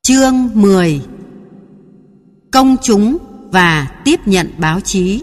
Chương 10. Công chúng và tiếp nhận báo chí.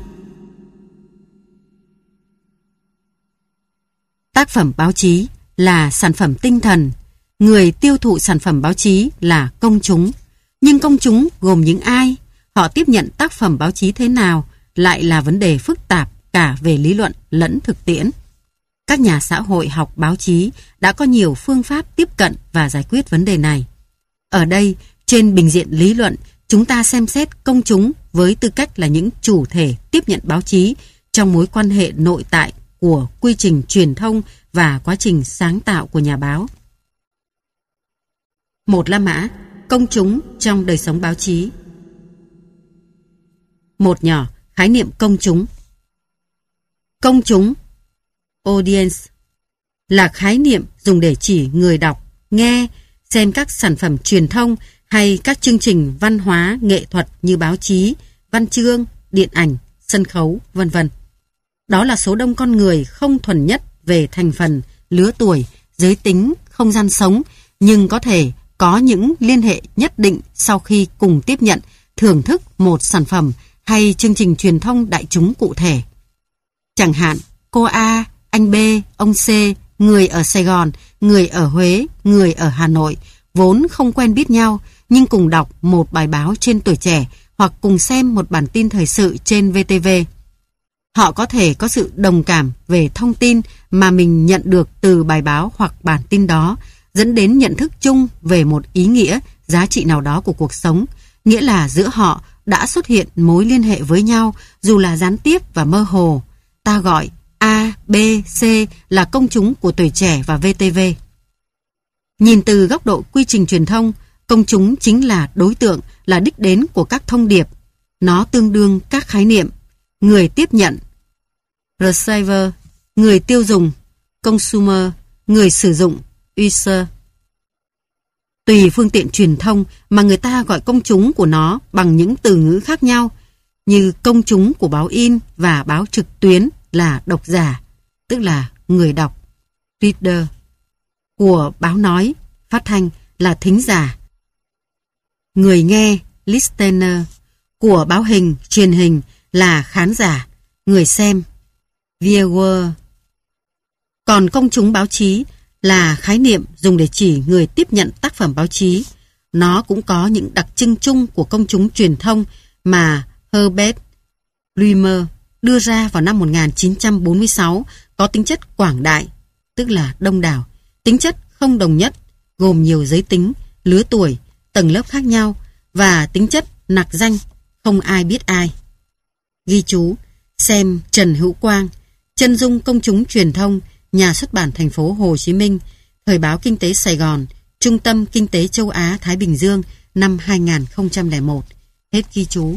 Tác phẩm báo chí là sản phẩm tinh thần, người tiêu thụ sản phẩm báo chí là công chúng. Nhưng công chúng gồm những ai? Họ tiếp nhận tác phẩm báo chí thế nào lại là vấn đề phức tạp cả về lý luận lẫn thực tiễn. Các nhà xã hội học báo chí đã có nhiều phương pháp tiếp cận và giải quyết vấn đề này. Ở đây, trên bình diện lý luận, chúng ta xem xét công chúng với tư cách là những chủ thể tiếp nhận báo chí trong mối quan hệ nội tại của quy trình truyền thông và quá trình sáng tạo của nhà báo. Một La Mã, công chúng trong đời sống báo chí. Một nhỏ, khái niệm công chúng. Công chúng, audience, là khái niệm dùng để chỉ người đọc, nghe, xem các sản phẩm truyền thông hay các chương trình văn hóa, nghệ thuật như báo chí, văn chương, điện ảnh, sân khấu, vân vân. Đó là số đông con người không thuần nhất về thành phần, lứa tuổi, giới tính, không gian sống, nhưng có thể có những liên hệ nhất định sau khi cùng tiếp nhận, thưởng thức một sản phẩm hay chương trình truyền thông đại chúng cụ thể. Chẳng hạn, cô A, anh B, ông C, người ở Sài Gòn, người ở Huế, người ở Hà Nội, vốn không quen biết nhau, nhưng cùng đọc một bài báo trên Tuổi Trẻ hoặc cùng xem một bản tin thời sự trên VTV. Họ có thể có sự đồng cảm về thông tin mà mình nhận được từ bài báo hoặc bản tin đó, dẫn đến nhận thức chung về một ý nghĩa, giá trị nào đó của cuộc sống, nghĩa là giữa họ đã xuất hiện mối liên hệ với nhau dù là gián tiếp và mơ hồ. Ta gọi A, B, C là công chúng của Tuổi Trẻ và VTV. Nhìn từ góc độ quy trình truyền thông, công chúng chính là đối tượng, là đích đến của các thông điệp. Nó tương đương các khái niệm: người tiếp nhận, receiver, người tiêu dùng, consumer, người sử dụng, user. Tùy phương tiện truyền thông mà người ta gọi công chúng của nó bằng những từ ngữ khác nhau, như công chúng của báo in và báo trực tuyến là độc giả, tức là người đọc, reader, của báo nói, phát thanh là thính giả, người nghe, listener, của báo hình, truyền hình là khán giả, người xem, viewer. Còn công chúng báo chí là khái niệm dùng để chỉ người tiếp nhận tác phẩm báo chí. Nó cũng có những đặc trưng chung của công chúng truyền thông mà Herbert Blumer đưa ra vào năm 1946, có tính chất quảng đại, tức là đông đảo, tính chất không đồng nhất, gồm nhiều giới tính, lứa tuổi, tầng lớp khác nhau, và tính chất nặc danh, không ai biết ai. Ghi chú, xem Trần Hữu Quang, Chân dung công chúng truyền thông, Nhà xuất bản Thành phố Hồ Chí Minh, Thời báo Kinh tế Sài Gòn, Trung tâm Kinh tế Châu Á Thái Bình Dương, năm 2001. Hết ghi chú.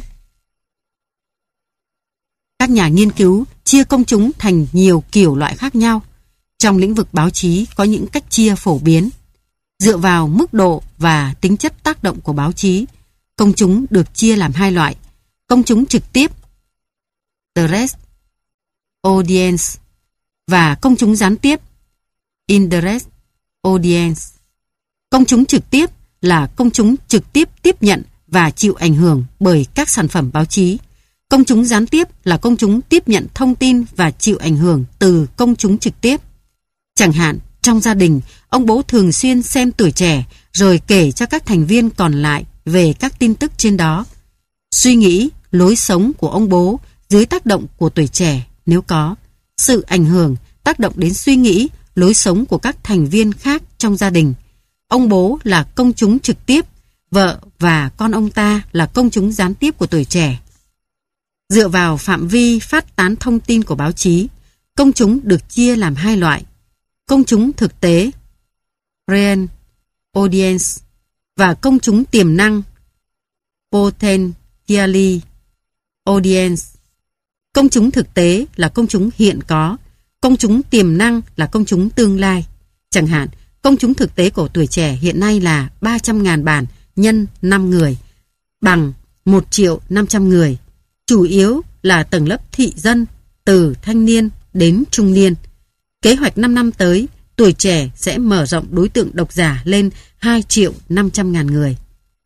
Các nhà nghiên cứu chia công chúng thành nhiều kiểu loại khác nhau. Trong lĩnh vực báo chí có những cách chia phổ biến. Dựa vào mức độ và tính chất tác động của báo chí, công chúng được chia làm hai loại: công chúng trực tiếp, direct audience, và công chúng gián tiếp, indirect audience. Công chúng trực tiếp là công chúng trực tiếp tiếp nhận và chịu ảnh hưởng bởi các sản phẩm báo chí. Công chúng gián tiếp là công chúng tiếp nhận thông tin và chịu ảnh hưởng từ công chúng trực tiếp. Chẳng hạn, trong gia đình, ông bố thường xuyên xem Tuổi Trẻ rồi kể cho các thành viên còn lại về các tin tức trên đó. Suy nghĩ, lối sống của ông bố dưới tác động của Tuổi Trẻ nếu có. Sự ảnh hưởng, tác động đến suy nghĩ, lối sống của các thành viên khác trong gia đình. Ông bố là công chúng trực tiếp, vợ và con ông ta là công chúng gián tiếp của Tuổi Trẻ. Dựa vào phạm vi phát tán thông tin của báo chí, công chúng được chia làm hai loại: công chúng thực tế, real audience, và công chúng tiềm năng, potentially audience. Công chúng thực tế là công chúng hiện có, công chúng tiềm năng là công chúng tương lai. Chẳng hạn, công chúng thực tế của Tuổi Trẻ hiện nay là 300.000 bản nhân 5 người, bằng 1.500.000 người. Chủ yếu là tầng lớp thị dân, từ thanh niên đến trung niên. Kế hoạch 5 năm tới, Tuổi Trẻ sẽ mở rộng đối tượng độc giả lên 2.500.000 người.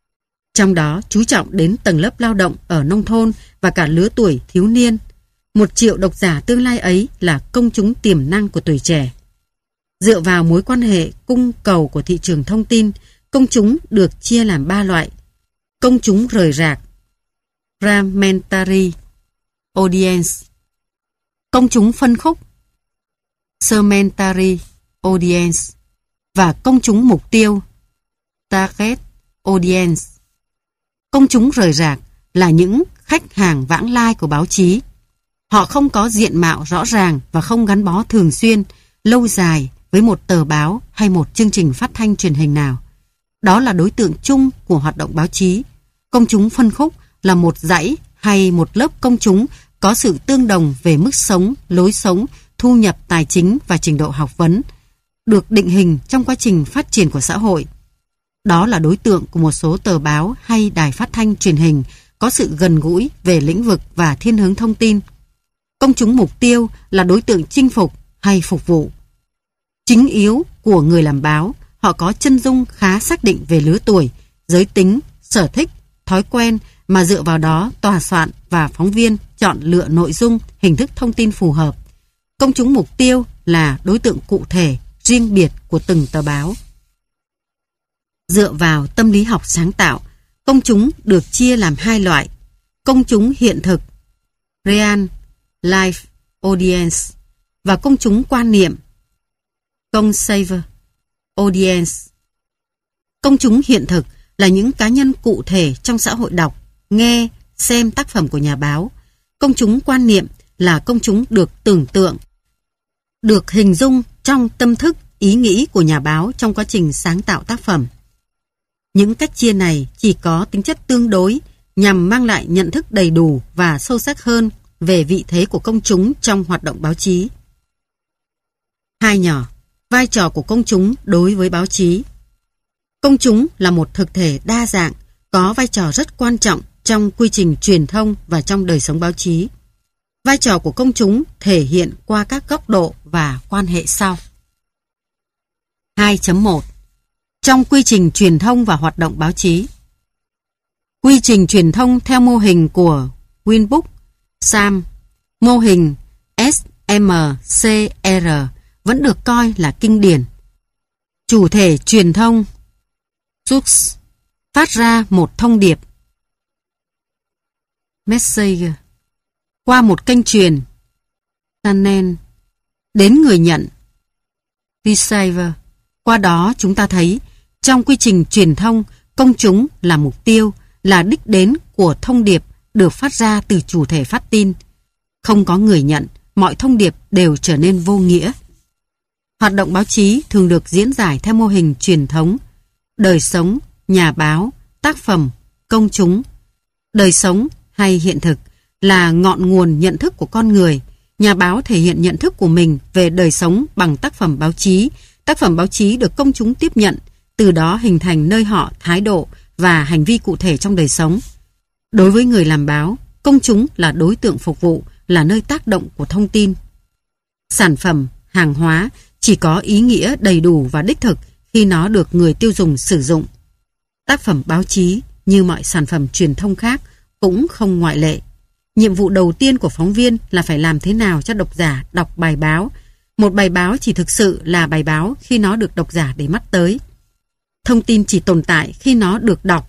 trong đó chú trọng đến tầng lớp lao động ở nông thôn và cả lứa tuổi thiếu niên. 1 triệu độc giả tương lai ấy là công chúng tiềm năng của tuổi trẻ. Dựa vào mối quan hệ cung cầu của thị trường thông tin, công chúng được chia làm 3 loại. Công chúng rời rạc, fragmentary audience. Công chúng phân khúc, segmentary audience. Và công chúng mục tiêu, target audience. Công chúng rời rạc là những khách hàng vãng lai của báo chí. Họ không có diện mạo rõ ràng và không gắn bó thường xuyên, lâu dài với một tờ báo hay một chương trình phát thanh truyền hình nào. Đó là đối tượng chung của hoạt động báo chí. Công chúng phân khúc là một dãy hay một lớp công chúng có sự tương đồng về mức sống, lối sống, thu nhập tài chính và trình độ học vấn, được định hình trong quá trình phát triển của xã hội. Đó là đối tượng của một số tờ báo hay đài phát thanh truyền hình có sự gần gũi về lĩnh vực và thiên hướng thông tin. Công chúng mục tiêu là đối tượng chinh phục hay phục vụ. Chính yếu của người làm báo, họ có chân dung khá xác định về lứa tuổi, giới tính, sở thích, thói quen mà dựa vào đó tòa soạn và phóng viên chọn lựa nội dung, hình thức thông tin phù hợp. Công chúng mục tiêu là đối tượng cụ thể, riêng biệt của từng tờ báo. Dựa vào tâm lý học sáng tạo, công chúng được chia làm 2 loại. Công chúng hiện thực, real life audience, và công chúng quan niệm, conceived audience. Công chúng hiện thực là những cá nhân cụ thể trong xã hội đọc, nghe, xem tác phẩm của nhà báo. Công chúng quan niệm là công chúng được tưởng tượng, được hình dung trong tâm thức, ý nghĩ của nhà báo trong quá trình sáng tạo tác phẩm. Những cách chia này chỉ có tính chất tương đối nhằm mang lại nhận thức đầy đủ và sâu sắc hơn về vị thế của công chúng trong hoạt động báo chí. 2 nhỏ, vai trò của công chúng đối với báo chí. Công chúng là một thực thể đa dạng, có vai trò rất quan trọng trong quy trình truyền thông và trong đời sống báo chí. Vai trò của công chúng thể hiện qua các góc độ và quan hệ sau. 2.1 Trong quy trình truyền thông và hoạt động báo chí. Quy trình truyền thông theo mô hình của Winbook, Sam, mô hình SMCR vẫn được coi là kinh điển. Chủ thể truyền thông Jux phát ra một thông điệp Message qua một kênh truyền Channel đến người nhận Receiver. Qua đó chúng ta thấy trong quy trình truyền thông, công chúng là mục tiêu, là đích đến của thông điệp được phát ra từ chủ thể phát tin. Không có người nhận, mọi thông điệp đều trở nên vô nghĩa. Hoạt động báo chí thường được diễn giải theo mô hình truyền thống: đời sống, nhà báo, tác phẩm, công chúng. Đời sống hay hiện thực là ngọn nguồn nhận thức của con người. Nhà báo thể hiện nhận thức của mình về đời sống bằng tác phẩm báo chí. Tác phẩm báo chí được công chúng tiếp nhận, từ đó hình thành nơi họ thái độ và hành vi cụ thể trong đời sống. Đối với người làm báo, công chúng là đối tượng phục vụ, là nơi tác động của thông tin. Sản phẩm, hàng hóa chỉ có ý nghĩa đầy đủ và đích thực khi nó được người tiêu dùng sử dụng. Tác phẩm báo chí, như mọi sản phẩm truyền thông khác, cũng không ngoại lệ. Nhiệm vụ đầu tiên của phóng viên là phải làm thế nào cho độc giả đọc bài báo. Một bài báo chỉ thực sự là bài báo khi nó được độc giả để mắt tới. Thông tin chỉ tồn tại khi nó được đọc.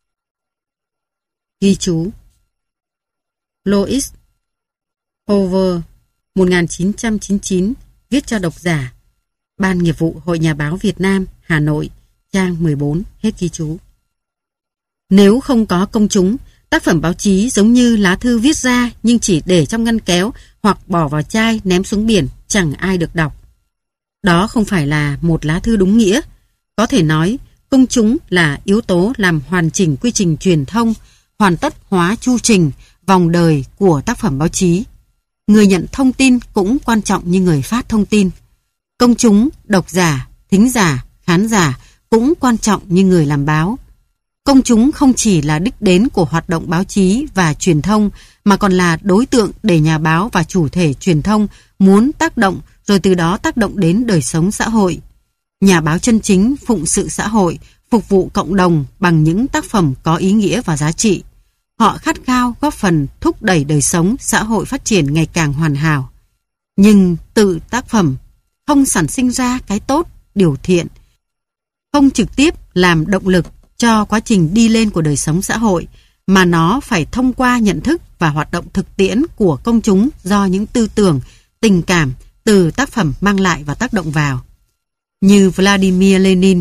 Ghi chú. Louis Over 1999 viết cho độc giả. Ban Nghiệp vụ Hội Nhà báo Việt Nam, Hà Nội, trang 14, hết ghi chú. Nếu không có công chúng, tác phẩm báo chí giống như lá thư viết ra nhưng chỉ để trong ngăn kéo hoặc bỏ vào chai ném xuống biển, chẳng ai được đọc. Đó không phải là một lá thư đúng nghĩa. Có thể nói, công chúng là yếu tố làm hoàn chỉnh quy trình truyền thông, hoàn tất hóa chu trình, vòng đời của tác phẩm báo chí. Người nhận thông tin cũng quan trọng như người phát thông tin. Công chúng, độc giả, thính giả, khán giả cũng quan trọng như người làm báo. Công chúng không chỉ là đích đến của hoạt động báo chí và truyền thông, mà còn là đối tượng để nhà báo và chủ thể truyền thông muốn tác động, rồi từ đó tác động đến đời sống xã hội. Nhà báo chân chính phụng sự xã hội, phục vụ cộng đồng bằng những tác phẩm có ý nghĩa và giá trị. Họ khát khao góp phần thúc đẩy đời sống xã hội phát triển ngày càng hoàn hảo. Nhưng tự tác phẩm không sản sinh ra cái tốt, điều thiện, không trực tiếp làm động lực cho quá trình đi lên của đời sống xã hội, mà nó phải thông qua nhận thức và hoạt động thực tiễn của công chúng do những tư tưởng, tình cảm từ tác phẩm mang lại và tác động vào. Như Vladimir Lenin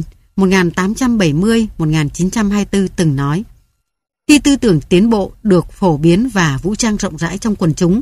1870-1924 từng nói, khi tư tưởng tiến bộ được phổ biến và vũ trang rộng rãi trong quần chúng,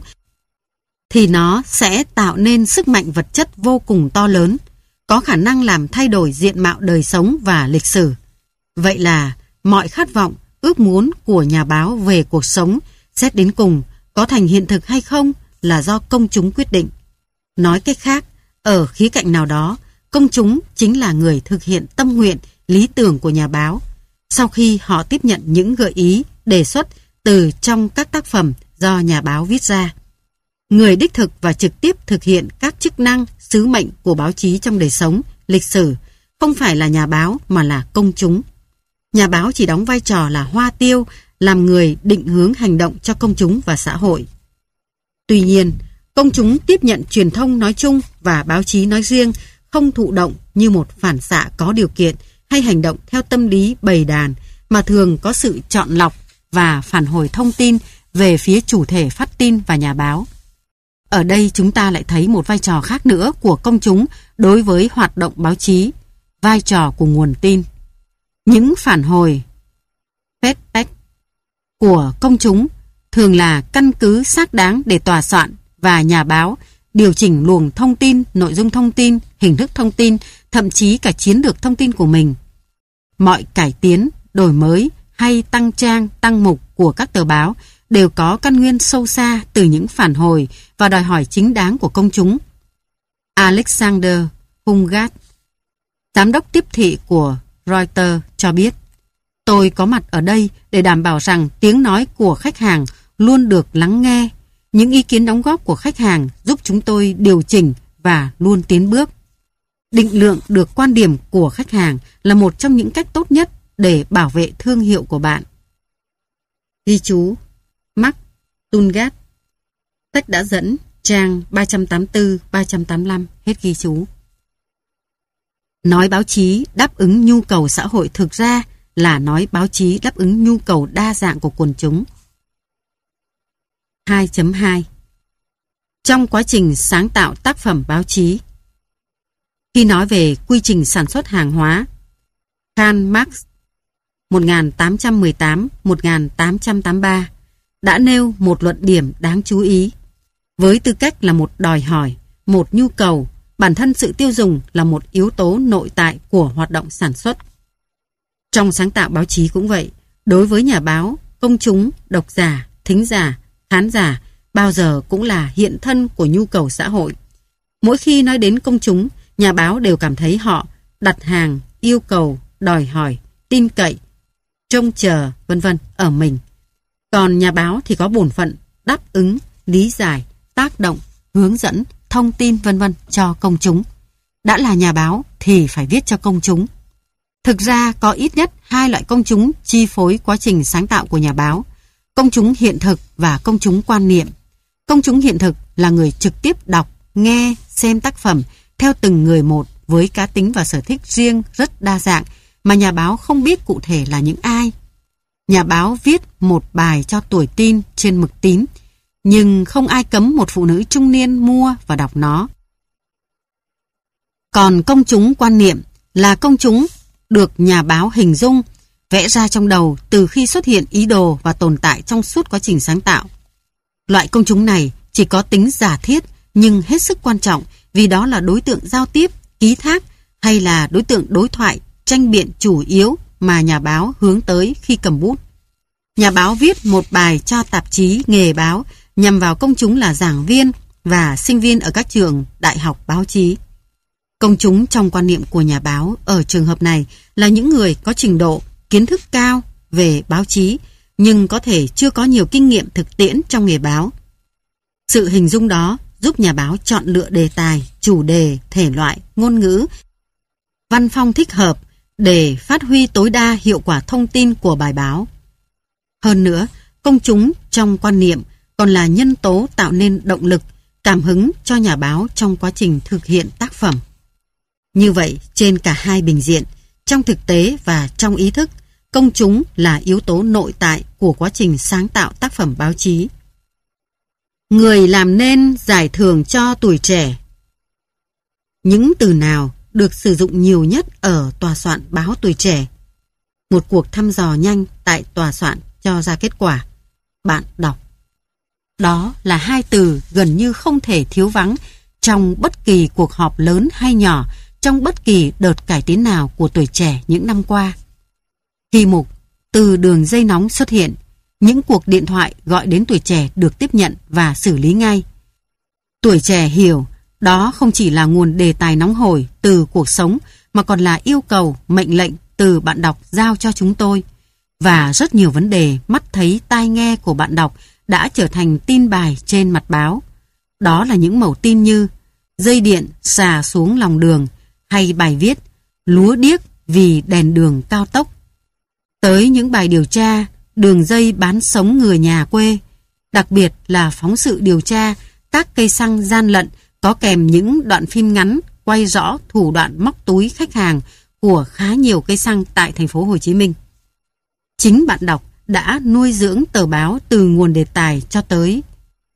thì nó sẽ tạo nên sức mạnh vật chất vô cùng to lớn, có khả năng làm thay đổi diện mạo đời sống và lịch sử. Vậy là mọi khát vọng, ước muốn của nhà báo về cuộc sống, xét đến cùng có thành hiện thực hay không là do công chúng quyết định. Nói cách khác, ở khía cạnh nào đó, công chúng chính là người thực hiện tâm nguyện, lý tưởng của nhà báo. Sau khi họ tiếp nhận những gợi ý, đề xuất từ trong các tác phẩm do nhà báo viết ra, người đích thực và trực tiếp thực hiện các chức năng, sứ mệnh của báo chí trong đời sống, lịch sử, không phải là nhà báo mà là công chúng. Nhà báo chỉ đóng vai trò là hoa tiêu, làm người định hướng hành động cho công chúng và xã hội. Tuy nhiên, công chúng tiếp nhận truyền thông nói chung và báo chí nói riêng không thụ động như một phản xạ có điều kiện hay hành động theo tâm lý bầy đàn, mà thường có sự chọn lọc và phản hồi thông tin về phía chủ thể phát tin và nhà báo. Ở đây chúng ta lại thấy một vai trò khác nữa của công chúng đối với hoạt động báo chí, vai trò của nguồn tin. Những phản hồi feedback của công chúng thường là căn cứ xác đáng để tòa soạn và nhà báo điều chỉnh luồng thông tin, nội dung thông tin, hình thức thông tin, thậm chí cả chiến lược thông tin của mình. Mọi cải tiến, đổi mới hay tăng trang, tăng mục của các tờ báo đều có căn nguyên sâu xa từ những phản hồi và đòi hỏi chính đáng của công chúng. Alexander Hungat, giám đốc tiếp thị của Reuters cho biết, tôi có mặt ở đây để đảm bảo rằng tiếng nói của khách hàng luôn được lắng nghe. Những ý kiến đóng góp của khách hàng giúp chúng tôi điều chỉnh và luôn tiến bước. Định lượng được quan điểm của khách hàng là một trong những cách tốt nhất để bảo vệ thương hiệu của bạn. Ghi chú Mark Tungat, sách đã dẫn trang 384-385, hết ghi chú. Nói báo chí đáp ứng nhu cầu xã hội thực ra là nói báo chí đáp ứng nhu cầu đa dạng của quần chúng. 2.2 Trong quá trình sáng tạo tác phẩm báo chí. Khi nói về quy trình sản xuất hàng hóa, Karl Marx 1818-1883 đã nêu một luận điểm đáng chú ý. Với tư cách là một đòi hỏi, một nhu cầu, bản thân sự tiêu dùng là một yếu tố nội tại của hoạt động sản xuất. Trong sáng tạo báo chí cũng vậy, đối với nhà báo, công chúng, độc giả, thính giả, khán giả bao giờ cũng là hiện thân của nhu cầu xã hội. Mỗi khi nói đến công chúng, nhà báo đều cảm thấy họ đặt hàng, yêu cầu, đòi hỏi, tin cậy, trông chờ, vân vân ở mình. Còn nhà báo thì có bổn phận đáp ứng, lý giải, tác động, hướng dẫn, thông tin vân vân cho công chúng. Đã là nhà báo thì phải viết cho công chúng. Thực ra có ít nhất hai loại công chúng chi phối quá trình sáng tạo của nhà báo: công chúng hiện thực và công chúng quan niệm. Công chúng hiện thực là người trực tiếp đọc, nghe, xem tác phẩm theo từng người một với cá tính và sở thích riêng rất đa dạng mà nhà báo không biết cụ thể là những ai. Nhà báo viết một bài cho tuổi teen trên mực tím, nhưng không ai cấm một phụ nữ trung niên mua và đọc nó. Còn công chúng quan niệm là công chúng được nhà báo hình dung, vẽ ra trong đầu từ khi xuất hiện ý đồ và tồn tại trong suốt quá trình sáng tạo. Loại công chúng này chỉ có tính giả thiết nhưng hết sức quan trọng vì đó là đối tượng giao tiếp, ký thác hay là đối tượng đối thoại, tranh biện chủ yếu mà nhà báo hướng tới khi cầm bút. Nhà báo viết một bài cho tạp chí nghề báo nhằm vào công chúng là giảng viên và sinh viên ở các trường đại học báo chí. Công chúng trong quan niệm của nhà báo ở trường hợp này là những người có trình độ, kiến thức cao về báo chí nhưng có thể chưa có nhiều kinh nghiệm thực tiễn trong nghề báo. Sự hình dung đó giúp nhà báo chọn lựa đề tài, chủ đề, thể loại, ngôn ngữ văn phong thích hợp để phát huy tối đa hiệu quả thông tin của bài báo. Hơn nữa, công chúng trong quan niệm còn là nhân tố tạo nên động lực, cảm hứng cho nhà báo trong quá trình thực hiện tác phẩm. Như vậy, trên cả hai bình diện, trong thực tế và trong ý thức, công chúng là yếu tố nội tại của quá trình sáng tạo tác phẩm báo chí. Người làm nên giải thưởng cho tuổi trẻ. Những từ nào được sử dụng nhiều nhất ở tòa soạn báo Tuổi Trẻ? Một cuộc thăm dò nhanh tại tòa soạn cho ra kết quả: bạn đọc. Đó là hai từ gần như không thể thiếu vắng trong bất kỳ cuộc họp lớn hay nhỏ, trong bất kỳ đợt cải tiến nào của Tuổi Trẻ những năm qua. Khi mục từ đường dây nóng xuất hiện, những cuộc điện thoại gọi đến Tuổi Trẻ được tiếp nhận và xử lý ngay. Tuổi Trẻ hiểu đó không chỉ là nguồn đề tài nóng hổi từ cuộc sống, mà còn là yêu cầu, mệnh lệnh từ bạn đọc giao cho chúng tôi. Và rất nhiều vấn đề mắt thấy tai nghe của bạn đọc đã trở thành tin bài trên mặt báo. Đó là những mẩu tin như dây điện xà xuống lòng đường, hay bài viết lúa điếc vì đèn đường cao tốc, tới những bài điều tra đường dây bán sống người nhà quê, đặc biệt là phóng sự điều tra các cây xăng gian lận có kèm những đoạn phim ngắn quay rõ thủ đoạn móc túi khách hàng của khá nhiều cây xăng tại thành phố Hồ Chí Minh. Chính bạn đọc đã nuôi dưỡng tờ báo từ nguồn đề tài cho tới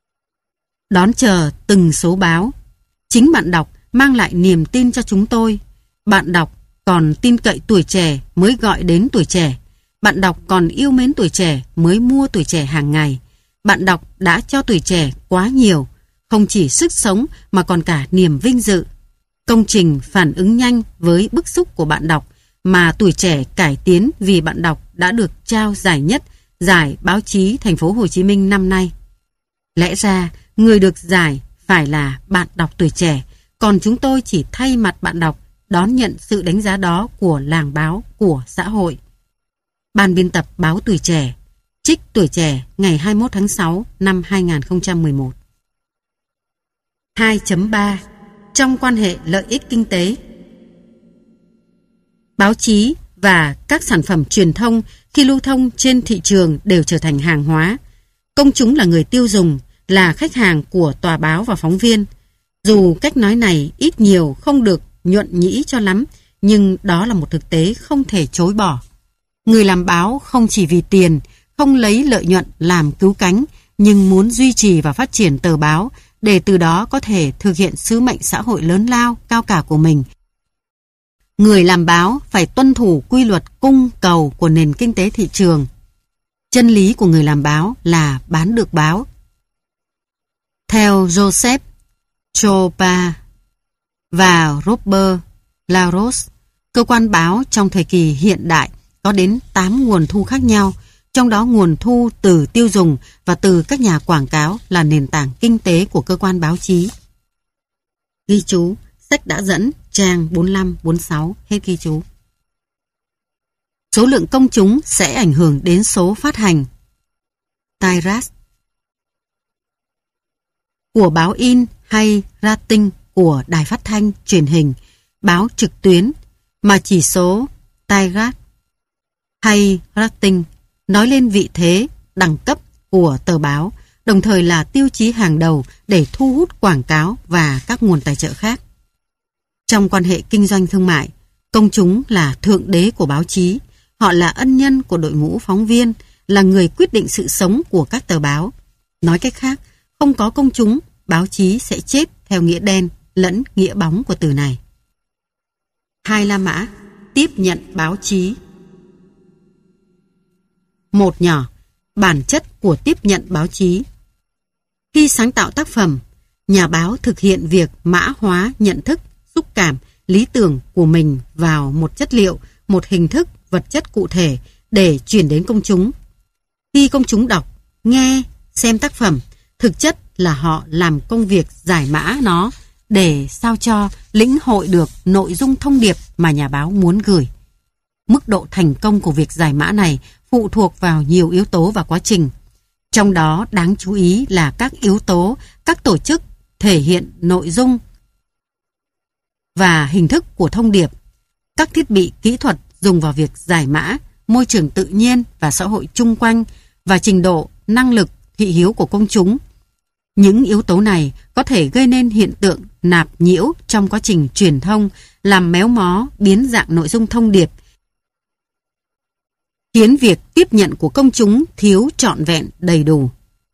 đón chờ từng số báo. Chính bạn đọc mang lại niềm tin cho chúng tôi. Bạn đọc còn tin cậy Tuổi Trẻ mới gọi đến Tuổi Trẻ. Bạn đọc còn yêu mến Tuổi Trẻ mới mua Tuổi Trẻ hàng ngày. Bạn đọc đã cho Tuổi Trẻ quá nhiều, không chỉ sức sống mà còn cả niềm vinh dự. Công trình phản ứng nhanh với bức xúc của bạn đọc mà Tuổi Trẻ cải tiến vì bạn đọc đã được trao giải nhất giải báo chí thành phố Hồ Chí Minh năm nay. Lẽ ra người được giải phải là bạn đọc Tuổi Trẻ, còn chúng tôi chỉ thay mặt bạn đọc đón nhận sự đánh giá đó của làng báo, của xã hội. Ban biên tập báo Tuổi Trẻ, trích Tuổi Trẻ ngày 21 tháng 6 năm 2011. 2.3 Trong quan hệ lợi ích kinh tế. Báo chí và các sản phẩm truyền thông khi lưu thông trên thị trường đều trở thành hàng hóa. Công chúng là người tiêu dùng, là khách hàng của tòa báo và phóng viên. Dù cách nói này ít nhiều không được nhuận nhĩ cho lắm, nhưng đó là một thực tế không thể chối bỏ. Người làm báo không chỉ vì tiền, không lấy lợi nhuận làm cứu cánh, nhưng muốn duy trì và phát triển tờ báo để từ đó có thể thực hiện sứ mệnh xã hội lớn lao, cao cả của mình. Người làm báo phải tuân thủ quy luật cung cầu của nền kinh tế thị trường. Chân lý của người làm báo là bán được báo. Theo Joseph Chopa và Robert Laros, cơ quan báo trong thời kỳ hiện đại có đến 8 nguồn thu khác nhau, trong đó nguồn thu từ tiêu dùng và từ các nhà quảng cáo là nền tảng kinh tế của cơ quan báo chí. Ghi chú, sách đã dẫn, trang 45-46, hết ghi chú. Số lượng công chúng sẽ ảnh hưởng đến số phát hành. Tirage của báo in hay rating của đài phát thanh, truyền hình, báo trực tuyến, mà chỉ số tirage hay rating nói lên vị thế, đẳng cấp của tờ báo, đồng thời là tiêu chí hàng đầu để thu hút quảng cáo và các nguồn tài trợ khác. Trong quan hệ kinh doanh thương mại, công chúng là thượng đế của báo chí, họ là ân nhân của đội ngũ phóng viên, là người quyết định sự sống của các tờ báo. Nói cách khác, không có công chúng, báo chí sẽ chết theo nghĩa đen lẫn nghĩa bóng của từ này. 2 La Mã tiếp nhận báo chí. 1 nhỏ, bản chất của tiếp nhận báo chí. Khi sáng tạo tác phẩm, nhà báo thực hiện việc mã hóa nhận thức, xúc cảm, lý tưởng của mình vào một chất liệu, một hình thức, vật chất cụ thể để chuyển đến công chúng. Khi công chúng đọc, nghe, xem tác phẩm, thực chất là họ làm công việc giải mã nó để sao cho lĩnh hội được nội dung thông điệp mà nhà báo muốn gửi. Mức độ thành công của việc giải mã này phụ thuộc vào nhiều yếu tố và quá trình. Trong đó đáng chú ý là các yếu tố, các tổ chức thể hiện nội dung và hình thức của thông điệp, các thiết bị kỹ thuật dùng vào việc giải mã, môi trường tự nhiên và xã hội chung quanh và trình độ, năng lực, thị hiếu của công chúng. Những yếu tố này có thể gây nên hiện tượng nạp nhiễu trong quá trình truyền thông, làm méo mó, biến dạng nội dung thông điệp, khiến việc tiếp nhận của công chúng thiếu trọn vẹn đầy đủ.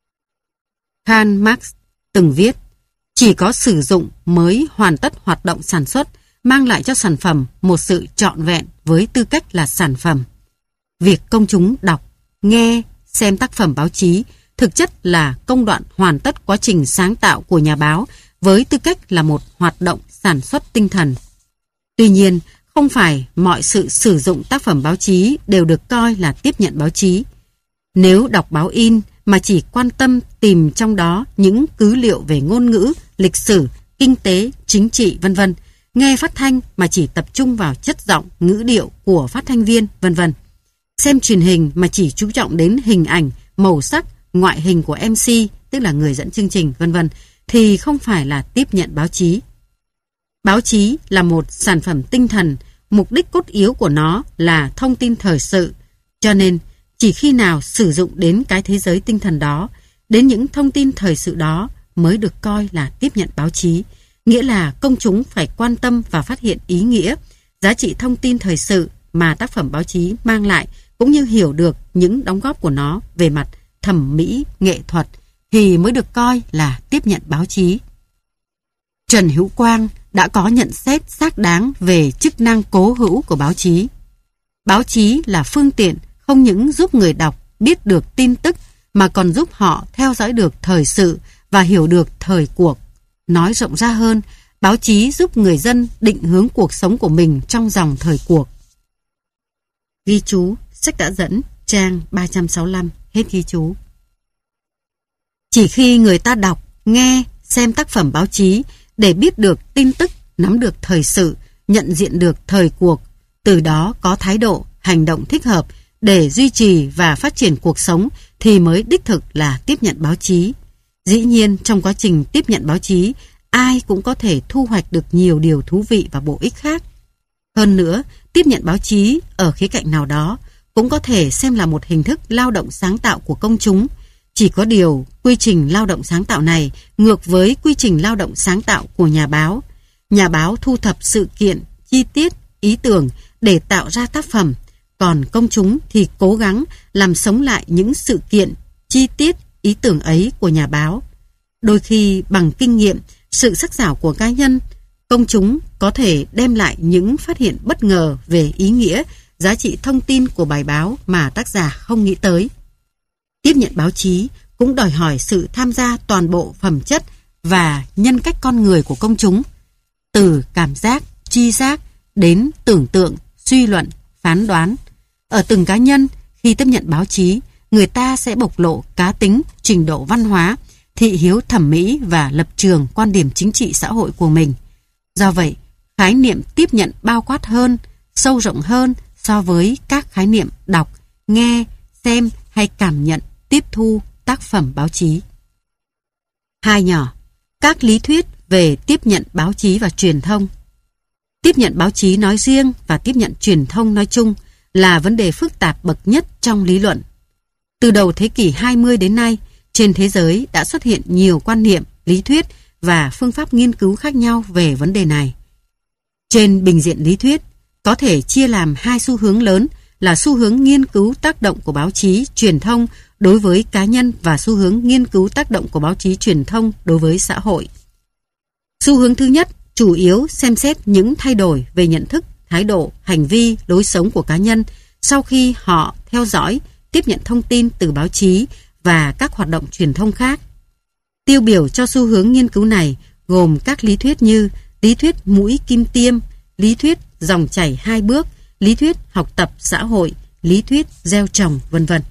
Karl Marx từng viết, chỉ có sử dụng mới hoàn tất hoạt động sản xuất, mang lại cho sản phẩm một sự trọn vẹn với tư cách là sản phẩm. Việc công chúng đọc, nghe, xem tác phẩm báo chí thực chất là công đoạn hoàn tất quá trình sáng tạo của nhà báo với tư cách là một hoạt động sản xuất tinh thần. Tuy nhiên, không phải mọi sự sử dụng tác phẩm báo chí đều được coi là tiếp nhận báo chí. Nếu đọc báo in mà chỉ quan tâm tìm trong đó những cứ liệu về ngôn ngữ, lịch sử, kinh tế, chính trị, vân vân, nghe phát thanh mà chỉ tập trung vào chất giọng, ngữ điệu của phát thanh viên, vân vân, xem truyền hình mà chỉ chú trọng đến hình ảnh, màu sắc, ngoại hình của MC, tức là người dẫn chương trình, vân vân, thì không phải là tiếp nhận báo chí. Báo chí là một sản phẩm tinh thần, mục đích cốt yếu của nó là thông tin thời sự, cho nên chỉ khi nào sử dụng đến cái thế giới tinh thần đó, đến những thông tin thời sự đó mới được coi là tiếp nhận báo chí, nghĩa là công chúng phải quan tâm và phát hiện ý nghĩa, giá trị thông tin thời sự mà tác phẩm báo chí mang lại, cũng như hiểu được những đóng góp của nó về mặt thẩm mỹ, nghệ thuật, thì mới được coi là tiếp nhận báo chí. Trần Hữu Quang đã có nhận xét xác đáng về chức năng cố hữu của báo chí. Báo chí là phương tiện không những giúp người đọc biết được tin tức mà còn giúp họ theo dõi được thời sự và hiểu được thời cuộc. Nói rộng ra hơn, báo chí giúp người dân định hướng cuộc sống của mình trong dòng thời cuộc. Ghi chú, sách đã dẫn, trang 365, hết ghi chú. Chỉ khi người ta đọc, nghe, xem tác phẩm báo chí để biết được tin tức, nắm được thời sự, nhận diện được thời cuộc, từ đó có thái độ, hành động thích hợp để duy trì và phát triển cuộc sống thì mới đích thực là tiếp nhận báo chí. Dĩ nhiên, trong quá trình tiếp nhận báo chí, ai cũng có thể thu hoạch được nhiều điều thú vị và bổ ích khác. Hơn nữa, tiếp nhận báo chí ở khía cạnh nào đó cũng có thể xem là một hình thức lao động sáng tạo của công chúng. Chỉ có điều, quy trình lao động sáng tạo này ngược với quy trình lao động sáng tạo của nhà báo. Nhà báo thu thập sự kiện, chi tiết, ý tưởng để tạo ra tác phẩm, còn công chúng thì cố gắng làm sống lại những sự kiện, chi tiết, ý tưởng ấy của nhà báo. Đôi khi bằng kinh nghiệm, sự sắc sảo của cá nhân, công chúng có thể đem lại những phát hiện bất ngờ về ý nghĩa, giá trị thông tin của bài báo mà tác giả không nghĩ tới. Tiếp nhận báo chí cũng đòi hỏi sự tham gia toàn bộ phẩm chất và nhân cách con người của công chúng, từ cảm giác, tri giác đến tưởng tượng, suy luận, phán đoán. Ở từng cá nhân, khi tiếp nhận báo chí, người ta sẽ bộc lộ cá tính, trình độ văn hóa, thị hiếu thẩm mỹ và lập trường, quan điểm chính trị xã hội của mình. Do vậy, khái niệm tiếp nhận bao quát hơn, sâu rộng hơn so với các khái niệm đọc, nghe, xem hay cảm nhận, tiếp thu tác phẩm báo chí. 2 nhỏ, các lý thuyết về tiếp nhận báo chí và truyền thông. Tiếp nhận báo chí nói riêng và tiếp nhận truyền thông nói chung là vấn đề phức tạp bậc nhất trong lý luận. Từ đầu thế kỷ 20 đến nay, trên thế giới đã xuất hiện nhiều quan niệm, lý thuyết và phương pháp nghiên cứu khác nhau về vấn đề này. Trên bình diện lý thuyết, có thể chia làm 2 xu hướng lớn là xu hướng nghiên cứu tác động của báo chí, truyền thông đối với cá nhân và xu hướng nghiên cứu tác động của báo chí, truyền thông đối với xã hội. Xu hướng thứ nhất chủ yếu xem xét những thay đổi về nhận thức, thái độ, hành vi, lối sống của cá nhân sau khi họ theo dõi, tiếp nhận thông tin từ báo chí và các hoạt động truyền thông khác. Tiêu biểu cho xu hướng nghiên cứu này gồm các lý thuyết như lý thuyết mũi kim tiêm, lý thuyết dòng chảy 2 bước, lý thuyết học tập xã hội, lý thuyết gieo trồng, vân vân.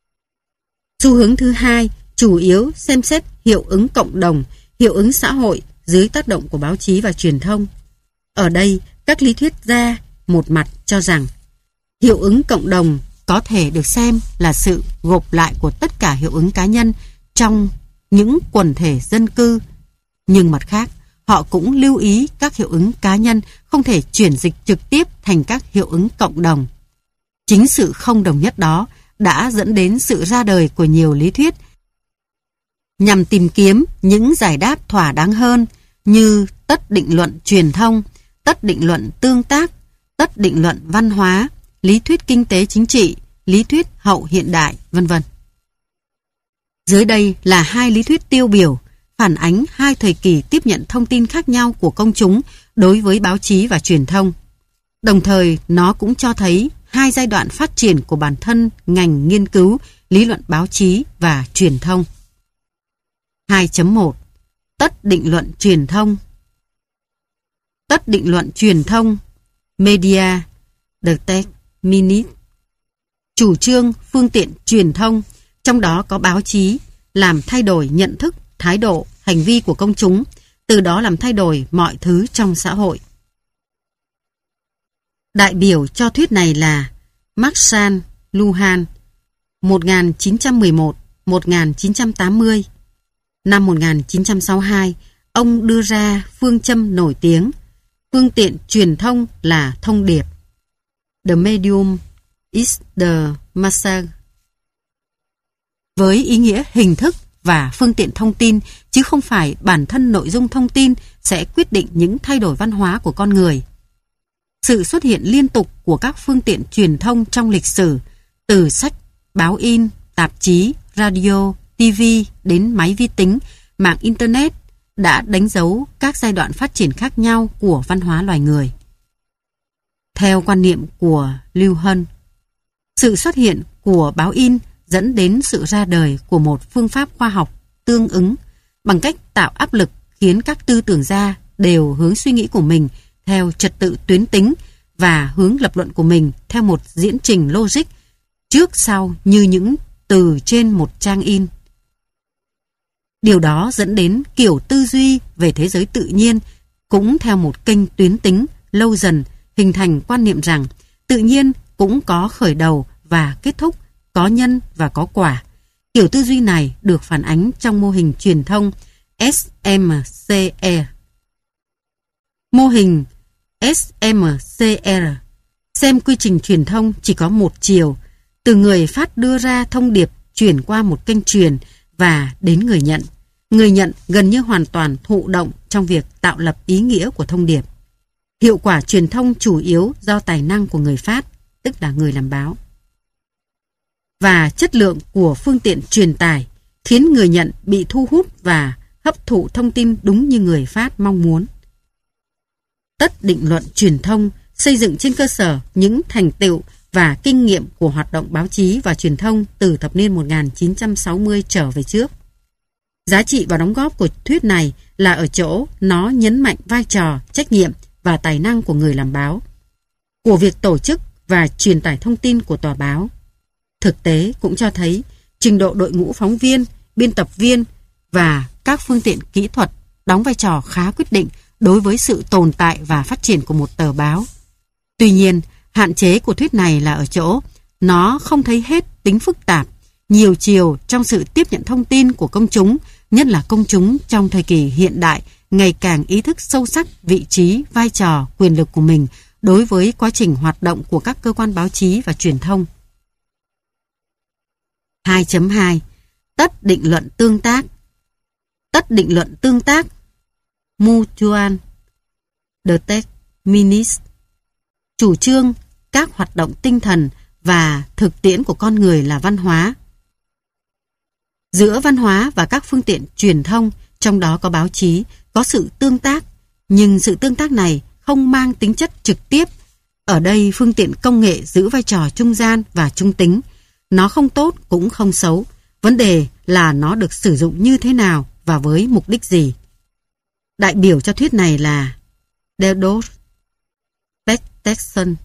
Xu hướng thứ hai chủ yếu xem xét hiệu ứng cộng đồng, hiệu ứng xã hội dưới tác động của báo chí và truyền thông. Ở đây, các lý thuyết gia một mặt cho rằng hiệu ứng cộng đồng có thể được xem là sự gộp lại của tất cả hiệu ứng cá nhân trong những quần thể dân cư, nhưng mặt khác, họ cũng lưu ý các hiệu ứng cá nhân không thể chuyển dịch trực tiếp thành các hiệu ứng cộng đồng. Chính sự không đồng nhất đó đã dẫn đến sự ra đời của nhiều lý thuyết nhằm tìm kiếm những giải đáp thỏa đáng hơn như tất định luận truyền thông, tất định luận tương tác, tất định luận văn hóa, lý thuyết kinh tế chính trị, lý thuyết hậu hiện đại, v.v. Dưới đây là hai lý thuyết tiêu biểu phản ánh hai thời kỳ tiếp nhận thông tin khác nhau của công chúng đối với báo chí và truyền thông. Đồng thời, nó cũng cho thấy hai giai đoạn phát triển của bản thân ngành nghiên cứu lý luận báo chí và truyền thông. 2.1. Tất định luận truyền thông. Tất định luận truyền thông, media, determinist, chủ trương phương tiện truyền thông, trong đó có báo chí, làm thay đổi nhận thức, thái độ, hành vi của công chúng, từ đó làm thay đổi mọi thứ trong xã hội. Đại biểu cho thuyết này là Marshall Luhan, 1911-1980. Năm 1962, ông đưa ra phương châm nổi tiếng, phương tiện truyền thông là thông điệp. The medium is the message. Với ý nghĩa hình thức và phương tiện thông tin, chứ không phải bản thân nội dung thông tin sẽ quyết định những thay đổi văn hóa của con người. Sự xuất hiện liên tục của các phương tiện truyền thông trong lịch sử, từ sách, báo in, tạp chí, radio, TV đến máy vi tính, mạng Internet, đã đánh dấu các giai đoạn phát triển khác nhau của văn hóa loài người. Theo quan niệm của Lưu Hân, sự xuất hiện của báo in dẫn đến sự ra đời của một phương pháp khoa học tương ứng bằng cách tạo áp lực khiến các tư tưởng gia đều hướng suy nghĩ của mình theo trật tự tuyến tính và hướng lập luận của mình theo một diễn trình logic trước sau như những từ trên một trang in. Điều đó dẫn đến kiểu tư duy về thế giới tự nhiên cũng theo một kênh tuyến tính lâu dần hình thành quan niệm rằng tự nhiên cũng có khởi đầu và kết thúc, có nhân và có quả. Kiểu tư duy này được phản ánh trong mô hình truyền thông SMCR. Mô hình SMCR xem quy trình truyền thông chỉ có một chiều, từ người phát đưa ra thông điệp chuyển qua một kênh truyền và đến người nhận. Người nhận gần như hoàn toàn thụ động trong việc tạo lập ý nghĩa của thông điệp. Hiệu quả truyền thông chủ yếu do tài năng của người phát, tức là người làm báo, và chất lượng của phương tiện truyền tải khiến người nhận bị thu hút và hấp thụ thông tin đúng như người phát mong muốn. Tất định luận truyền thông xây dựng trên cơ sở những thành tựu và kinh nghiệm của hoạt động báo chí và truyền thông từ thập niên 1960 trở về trước. Giá trị và đóng góp của thuyết này là ở chỗ nó nhấn mạnh vai trò, trách nhiệm và tài năng của người làm báo, của việc tổ chức và truyền tải thông tin của tòa báo. Thực tế cũng cho thấy trình độ đội ngũ phóng viên, biên tập viên và các phương tiện kỹ thuật đóng vai trò khá quyết định đối với sự tồn tại và phát triển của một tờ báo. Tuy nhiên, hạn chế của thuyết này là ở chỗ nó không thấy hết tính phức tạp, nhiều chiều trong sự tiếp nhận thông tin của công chúng, nhất là công chúng trong thời kỳ hiện đại ngày càng ý thức sâu sắc vị trí, vai trò, quyền lực của mình đối với quá trình hoạt động của các cơ quan báo chí và truyền thông. 2.2. Tất định luận tương tác. Tất định luận tương tác, mutual determinist, chủ trương các hoạt động tinh thần và thực tiễn của con người là văn hóa. Giữa văn hóa và các phương tiện truyền thông, trong đó có báo chí, có sự tương tác, nhưng sự tương tác này không mang tính chất trực tiếp. Ở đây phương tiện công nghệ giữ vai trò trung gian và trung tính. Nó không tốt cũng không xấu. Vấn đề là nó được sử dụng như thế nào và với mục đích gì. Đại biểu cho thuyết này là Theodore Peterson,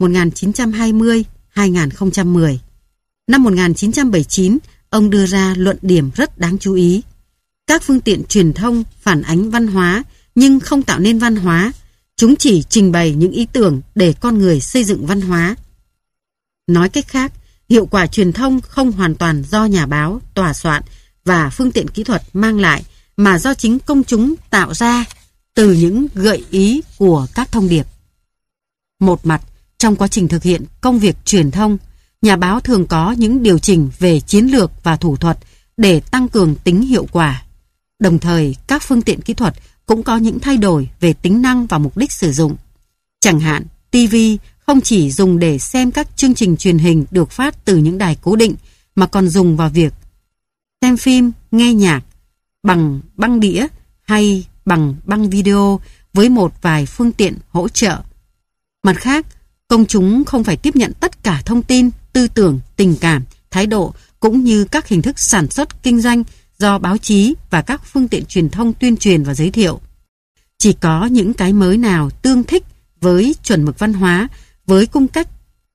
1920-2010. Năm 1979, ông đưa ra luận điểm rất đáng chú ý. Các phương tiện truyền thông phản ánh văn hóa nhưng không tạo nên văn hóa. Chúng chỉ trình bày những ý tưởng để con người xây dựng văn hóa. Nói cách khác, hiệu quả truyền thông không hoàn toàn do nhà báo, tòa soạn và phương tiện kỹ thuật mang lại, mà do chính công chúng tạo ra từ những gợi ý của các thông điệp. Một mặt, trong quá trình thực hiện công việc truyền thông, nhà báo thường có những điều chỉnh về chiến lược và thủ thuật để tăng cường tính hiệu quả. Đồng thời, các phương tiện kỹ thuật cũng có những thay đổi về tính năng và mục đích sử dụng. Chẳng hạn, TV không chỉ dùng để xem các chương trình truyền hình được phát từ những đài cố định, mà còn dùng vào việc xem phim, nghe nhạc bằng băng đĩa hay bằng băng video với một vài phương tiện hỗ trợ. Mặt khác, công chúng không phải tiếp nhận tất cả thông tin, tư tưởng, tình cảm, thái độ cũng như các hình thức sản xuất kinh doanh do báo chí và các phương tiện truyền thông tuyên truyền và giới thiệu. Chỉ có những cái mới nào tương thích với chuẩn mực văn hóa, với cung cách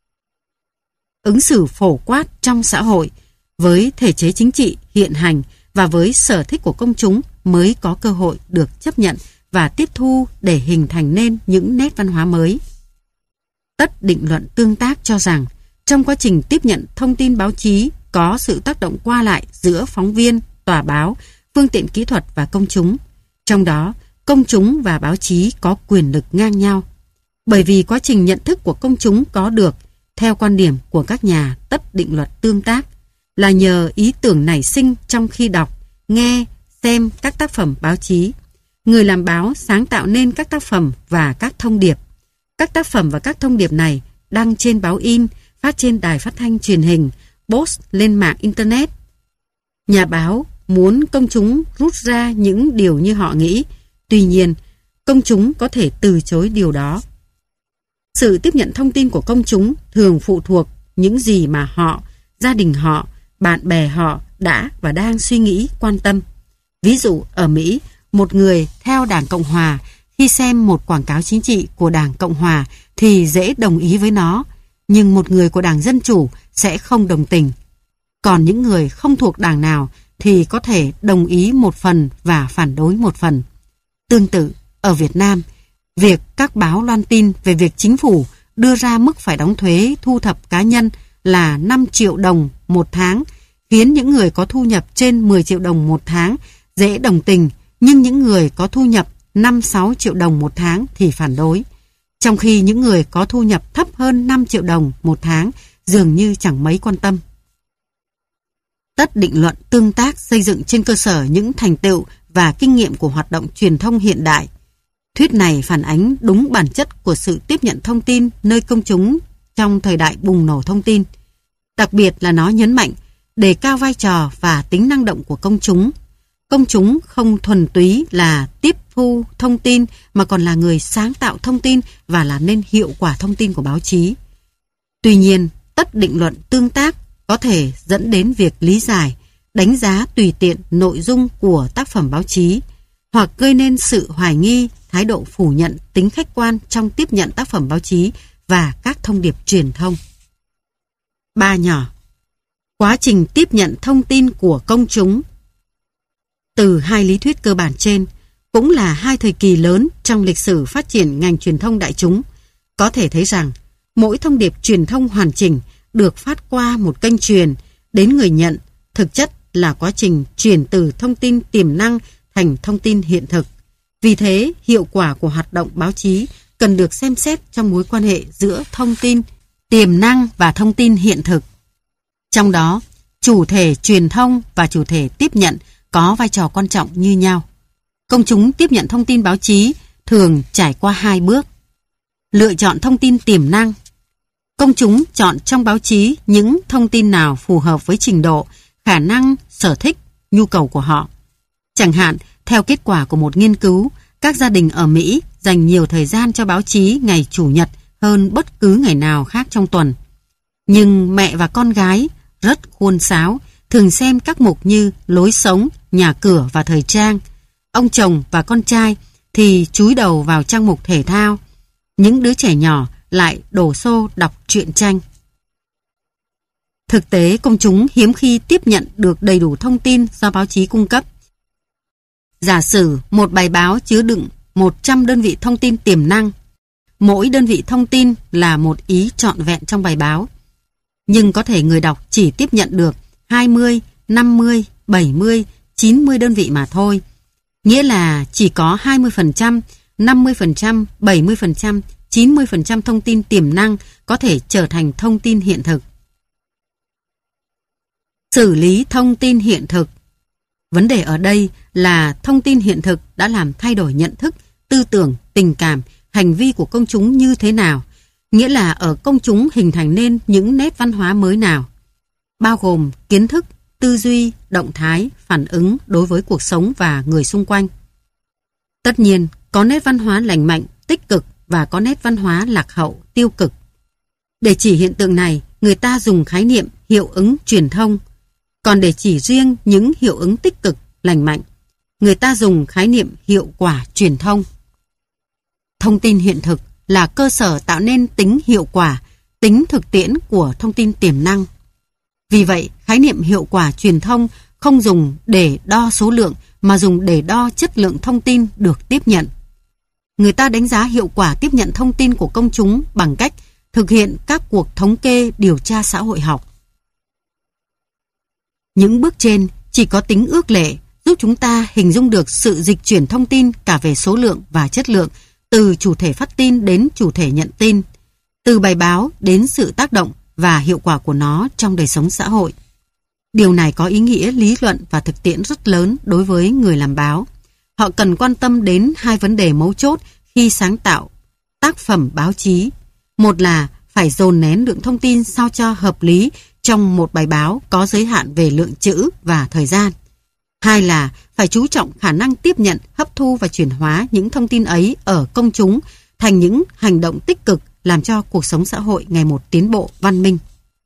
ứng xử phổ quát trong xã hội, với thể chế chính trị hiện hành và với sở thích của công chúng mới có cơ hội được chấp nhận và tiếp thu để hình thành nên những nét văn hóa mới. Tất định luận tương tác cho rằng trong quá trình tiếp nhận thông tin báo chí có sự tác động qua lại giữa phóng viên, tòa báo, phương tiện kỹ thuật và công chúng. Trong đó, công chúng và báo chí có quyền lực ngang nhau. Bởi vì quá trình nhận thức của công chúng có được, theo quan điểm của các nhà tất định luật tương tác, là nhờ ý tưởng nảy sinh trong khi đọc, nghe, xem các tác phẩm báo chí. Người làm báo sáng tạo nên các tác phẩm và các thông điệp. Các tác phẩm và các thông điệp này đăng trên báo in, phát trên đài phát thanh truyền hình, post lên mạng Internet. Nhà báo muốn công chúng rút ra những điều như họ nghĩ, tuy nhiên, công chúng có thể từ chối điều đó. Sự tiếp nhận thông tin của công chúng thường phụ thuộc những gì mà họ, gia đình họ, bạn bè họ đã và đang suy nghĩ, quan tâm. Ví dụ, ở Mỹ, một người theo Đảng Cộng Hòa khi xem một quảng cáo chính trị của Đảng Cộng Hòa thì dễ đồng ý với nó, nhưng một người của Đảng Dân Chủ sẽ không đồng tình. Còn những người không thuộc đảng nào thì có thể đồng ý một phần và phản đối một phần. Tương tự, ở Việt Nam, việc các báo loan tin về việc chính phủ đưa ra mức phải đóng thuế thu thập cá nhân là 5 triệu đồng một tháng, khiến những người có thu nhập trên 10 triệu đồng một tháng dễ đồng tình, nhưng những người có thu nhập 5-6 triệu đồng một tháng thì phản đối. Trong khi những người có thu nhập thấp hơn 5 triệu đồng một tháng dường như chẳng mấy quan tâm. Tất định luận tương tác xây dựng trên cơ sở những thành tựu và kinh nghiệm của hoạt động truyền thông hiện đại. Thuyết này phản ánh đúng bản chất của sự tiếp nhận thông tin nơi công chúng trong thời đại bùng nổ thông tin. Đặc biệt là nó nhấn mạnh đề cao vai trò và tính năng động của công chúng. Công chúng không thuần túy là tiếp thu thông tin mà còn là người sáng tạo thông tin và làm nên hiệu quả thông tin của báo chí. Tuy nhiên, tất định luận tương tác có thể dẫn đến việc lý giải, đánh giá tùy tiện nội dung của tác phẩm báo chí, hoặc gây nên sự hoài nghi, thái độ phủ nhận tính khách quan trong tiếp nhận tác phẩm báo chí và các thông điệp truyền thông. 3 nhỏ. Quá trình tiếp nhận thông tin của công chúng. Từ hai lý thuyết cơ bản trên, cũng là hai thời kỳ lớn trong lịch sử phát triển ngành truyền thông đại chúng, có thể thấy rằng mỗi thông điệp truyền thông hoàn chỉnh được phát qua một kênh truyền đến người nhận, thực chất là quá trình chuyển từ thông tin tiềm năng thành thông tin hiện thực. Vì thế, hiệu quả của hoạt động báo chí cần được xem xét trong mối quan hệ giữa thông tin tiềm năng và thông tin hiện thực. Trong đó, chủ thể truyền thông và chủ thể tiếp nhận có vai trò quan trọng như nhau. Công chúng tiếp nhận thông tin báo chí thường trải qua 2 bước. Lựa chọn thông tin tiềm năng. Công chúng chọn trong báo chí những thông tin nào phù hợp với trình độ, khả năng, sở thích, nhu cầu của họ. Chẳng hạn, theo kết quả của một nghiên cứu, các gia đình ở Mỹ dành nhiều thời gian cho báo chí ngày Chủ nhật hơn bất cứ ngày nào khác trong tuần. Nhưng mẹ và con gái rất khuôn sáo, thường xem các mục như lối sống, nhà cửa và thời trang. Ông chồng và con trai thì chúi đầu vào trang mục thể thao. Những đứa trẻ nhỏ lại đổ xô đọc truyện tranh. Thực tế, công chúng hiếm khi tiếp nhận được đầy đủ thông tin do báo chí cung cấp. Giả sử một bài báo chứa đựng 100 đơn vị thông tin tiềm năng. Mỗi đơn vị thông tin là một ý trọn vẹn trong bài báo. Nhưng có thể người đọc chỉ tiếp nhận được 20, 50, 70, 90 đơn vị mà thôi. Nghĩa là chỉ có 20% 50%, 70%, 90% thông tin tiềm năng có thể trở thành thông tin hiện thực. Xử lý thông tin hiện thực. Vấn đề ở đây là thông tin hiện thực đã làm thay đổi nhận thức, tư tưởng, tình cảm, hành vi của công chúng như thế nào, nghĩa là ở công chúng hình thành nên những nét văn hóa mới nào, bao gồm kiến thức, tư duy, động thái, phản ứng đối với cuộc sống và người xung quanh. Tất nhiên, có nét văn hóa lành mạnh, tích cực và có nét văn hóa lạc hậu, tiêu cực. Để chỉ hiện tượng này, người ta dùng khái niệm hiệu ứng truyền thông. Còn để chỉ riêng những hiệu ứng tích cực, lành mạnh, người ta dùng khái niệm hiệu quả truyền thông. Thông tin hiện thực là cơ sở tạo nên tính hiệu quả, tính thực tiễn của thông tin tiềm năng. Vì vậy, khái niệm hiệu quả truyền thông không dùng để đo số lượng mà dùng để đo chất lượng thông tin được tiếp nhận. Người ta đánh giá hiệu quả tiếp nhận thông tin của công chúng bằng cách thực hiện các cuộc thống kê điều tra xã hội học. Những bước trên chỉ có tính ước lệ, giúp chúng ta hình dung được sự dịch chuyển thông tin cả về số lượng và chất lượng, từ chủ thể phát tin đến chủ thể nhận tin, từ bài báo đến sự tác động và hiệu quả của nó trong đời sống xã hội. Điều này có ý nghĩa lý luận và thực tiễn rất lớn đối với người làm báo. Họ cần quan tâm đến hai vấn đề mấu chốt khi sáng tạo tác phẩm báo chí. Một là phải dồn nén lượng thông tin sao cho hợp lý trong một bài báo có giới hạn về lượng chữ và thời gian. Hai là phải chú trọng khả năng tiếp nhận, hấp thu và chuyển hóa những thông tin ấy ở công chúng thành những hành động tích cực làm cho cuộc sống xã hội ngày một tiến bộ văn minh.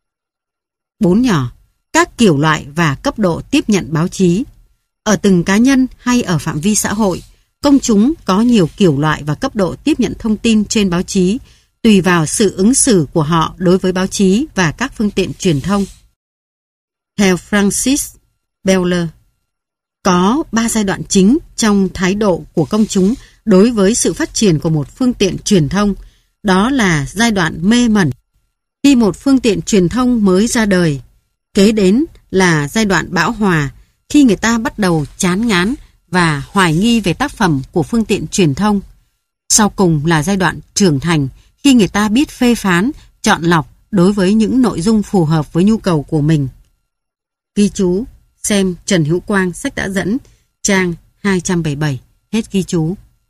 4 nhỏ, các kiểu loại và cấp độ tiếp nhận báo chí. Ở từng cá nhân hay ở phạm vi xã hội, công chúng có nhiều kiểu loại và cấp độ tiếp nhận thông tin trên báo chí, tùy vào sự ứng xử của họ đối với báo chí và các phương tiện truyền thông. Theo Francis Beller, có 3 giai đoạn chính trong thái độ của công chúng đối với sự phát triển của một phương tiện truyền thông. Đó là giai đoạn mê mẩn, khi một phương tiện truyền thông mới ra đời. Kế đến là giai đoạn bão hòa, khi người ta bắt đầu chán ngán và hoài nghi về tác phẩm của phương tiện truyền thông. Sau cùng là giai đoạn trưởng thành, khi người ta biết phê phán, chọn lọc đối với những nội dung phù hợp với nhu cầu của mình. Ghi chú, xem Trần Hữu Quang, sách đã dẫn, trang 277, hết ghi chú.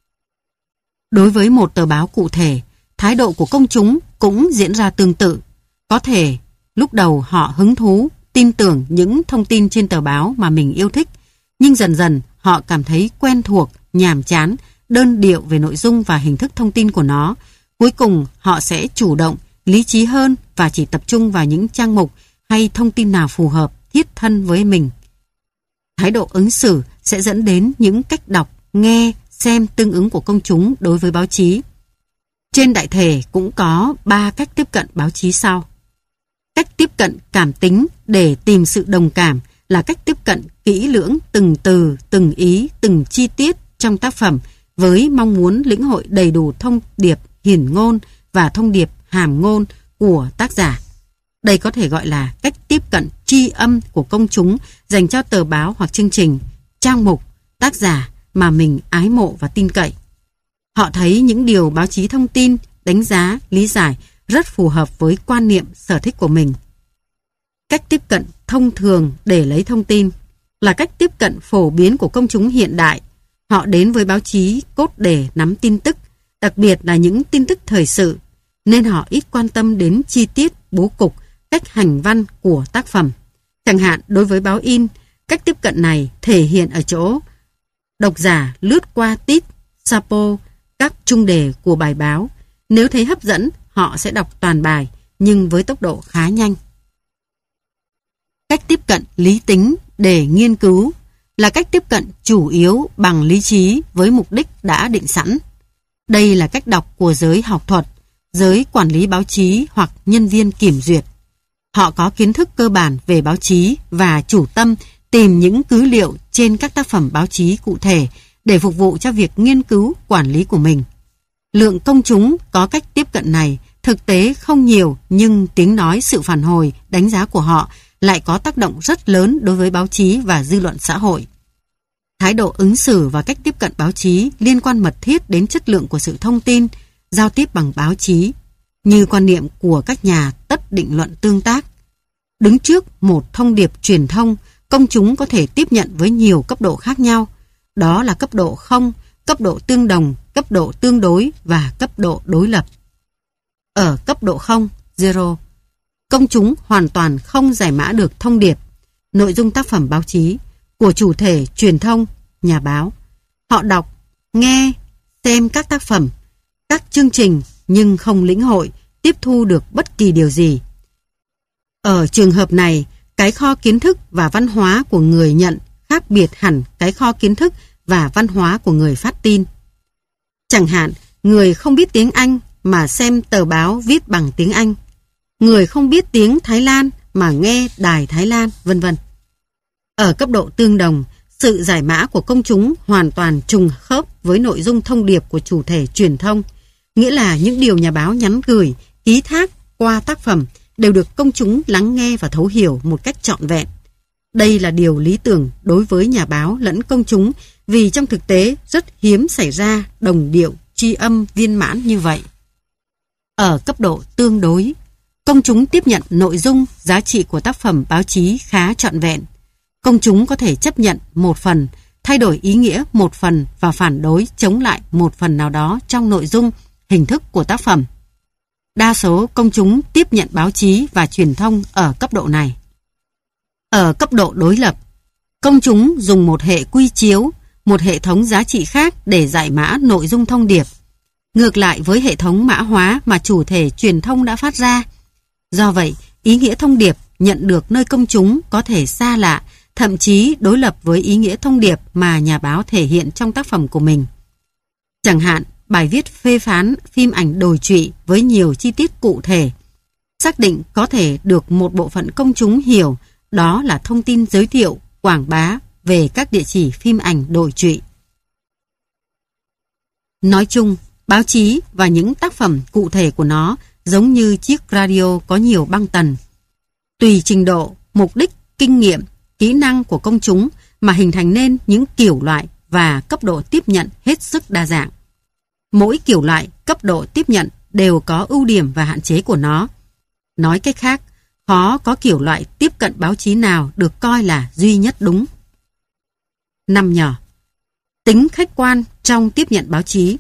Đối với một tờ báo cụ thể, thái độ của công chúng cũng diễn ra tương tự. Có thể lúc đầu họ hứng thú, tin tưởng những thông tin trên tờ báo mà mình yêu thích, nhưng dần dần họ cảm thấy quen thuộc, nhàm chán, đơn điệu về nội dung và hình thức thông tin của nó. Cuối cùng họ sẽ chủ động, lý trí hơn và chỉ tập trung vào những trang mục hay thông tin nào phù hợp, thiết thân với mình. Thái độ ứng xử sẽ dẫn đến những cách đọc, nghe, xem tương ứng của công chúng đối với báo chí. Trên đại thể cũng có 3 cách tiếp cận báo chí sau. Cách tiếp cận cảm tính để tìm sự đồng cảm là cách tiếp cận kỹ lưỡng từng từ, từng ý, từng chi tiết trong tác phẩm với mong muốn lĩnh hội đầy đủ thông điệp hiển ngôn và thông điệp hàm ngôn của tác giả. Đây có thể gọi là cách tiếp cận tri âm của công chúng dành cho tờ báo hoặc chương trình, trang mục, tác giả mà mình ái mộ và tin cậy. Họ thấy những điều báo chí thông tin, đánh giá, lý giải rất phù hợp với quan niệm, sở thích của mình. Cách tiếp cận thông thường để lấy thông tin là cách tiếp cận phổ biến của công chúng hiện đại. Họ đến với báo chí cốt để nắm tin tức, đặc biệt là những tin tức thời sự, nên họ ít quan tâm đến chi tiết, bố cục, cách hành văn của tác phẩm. Chẳng hạn đối với báo in, cách tiếp cận này thể hiện ở chỗ độc giả lướt qua tít, sapo, các chung đề của bài báo. Nếu thấy hấp dẫn, họ sẽ đọc toàn bài, nhưng với tốc độ khá nhanh. Cách tiếp cận lý tính để nghiên cứu là cách tiếp cận chủ yếu bằng lý trí với mục đích đã định sẵn. Đây là cách đọc của giới học thuật, giới quản lý báo chí hoặc nhân viên kiểm duyệt. Họ có kiến thức cơ bản về báo chí và chủ tâm tìm những cứ liệu trên các tác phẩm báo chí cụ thể để phục vụ cho việc nghiên cứu quản lý của mình. Lượng công chúng có cách tiếp cận này thực tế không nhiều, nhưng tiếng nói, sự phản hồi, đánh giá của họ lại có tác động rất lớn đối với báo chí và dư luận xã hội. Thái độ ứng xử và cách tiếp cận báo chí liên quan mật thiết đến chất lượng của sự thông tin, giao tiếp bằng báo chí, như quan niệm của các nhà tất định luận tương tác. Đứng trước một thông điệp truyền thông, công chúng có thể tiếp nhận với nhiều cấp độ khác nhau. Đó là cấp độ không, cấp độ tương đồng, cấp độ tương đối và cấp độ đối lập. Ở cấp độ không, zero, công chúng hoàn toàn không giải mã được thông điệp, nội dung tác phẩm báo chí của chủ thể truyền thông, nhà báo. Họ đọc, nghe, xem các tác phẩm, các chương trình nhưng không lĩnh hội, tiếp thu được bất kỳ điều gì. Ở trường hợp này, cái kho kiến thức và văn hóa của người nhận khác biệt hẳn cái kho kiến thức và văn hóa của người phát tin. Chẳng hạn, người không biết tiếng Anh mà xem tờ báo viết bằng tiếng Anh, người không biết tiếng Thái Lan mà nghe đài Thái Lan, vân vân. Ở cấp độ tương đồng, sự giải mã của công chúng hoàn toàn trùng khớp với nội dung thông điệp của chủ thể truyền thông, nghĩa là những điều nhà báo nhắn gửi, ký thác qua tác phẩm đều được công chúng lắng nghe và thấu hiểu một cách trọn vẹn. Đây là điều lý tưởng đối với nhà báo lẫn công chúng, vì trong thực tế rất hiếm xảy ra đồng điệu tri âm viên mãn như vậy. Ở cấp độ tương đối, công chúng tiếp nhận nội dung, giá trị của tác phẩm báo chí khá trọn vẹn. Công chúng có thể chấp nhận một phần, thay đổi ý nghĩa một phần và phản đối chống lại một phần nào đó trong nội dung, hình thức của tác phẩm. Đa số công chúng tiếp nhận báo chí và truyền thông ở cấp độ này. Ở cấp độ đối lập, công chúng dùng một hệ quy chiếu, một hệ thống giá trị khác để giải mã nội dung thông điệp, ngược lại với hệ thống mã hóa mà chủ thể truyền thông đã phát ra. Do vậy, ý nghĩa thông điệp nhận được nơi công chúng có thể xa lạ, thậm chí đối lập với ý nghĩa thông điệp mà nhà báo thể hiện trong tác phẩm của mình. Chẳng hạn, bài viết phê phán phim ảnh đồi trụy với nhiều chi tiết cụ thể, xác định có thể được một bộ phận công chúng hiểu đó là thông tin giới thiệu, quảng bá về các địa chỉ phim ảnh đồi trụy. Nói chung, báo chí và những tác phẩm cụ thể của nó giống như chiếc radio có nhiều băng tần. Tùy trình độ, mục đích, kinh nghiệm, kỹ năng của công chúng mà hình thành nên những kiểu loại và cấp độ tiếp nhận hết sức đa dạng. Mỗi kiểu loại, cấp độ tiếp nhận đều có ưu điểm và hạn chế của nó. Nói cách khác, khó có kiểu loại tiếp cận báo chí nào được coi là duy nhất đúng. 5 nhỏ. Tính khách quan trong tiếp nhận báo chí.